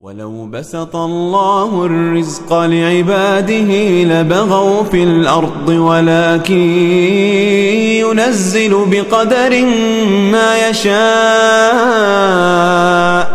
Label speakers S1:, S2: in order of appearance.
S1: ولو بسط الله الرزق لعباده لبغوا في الأرض ولكن ينزل بقدر ما يشاء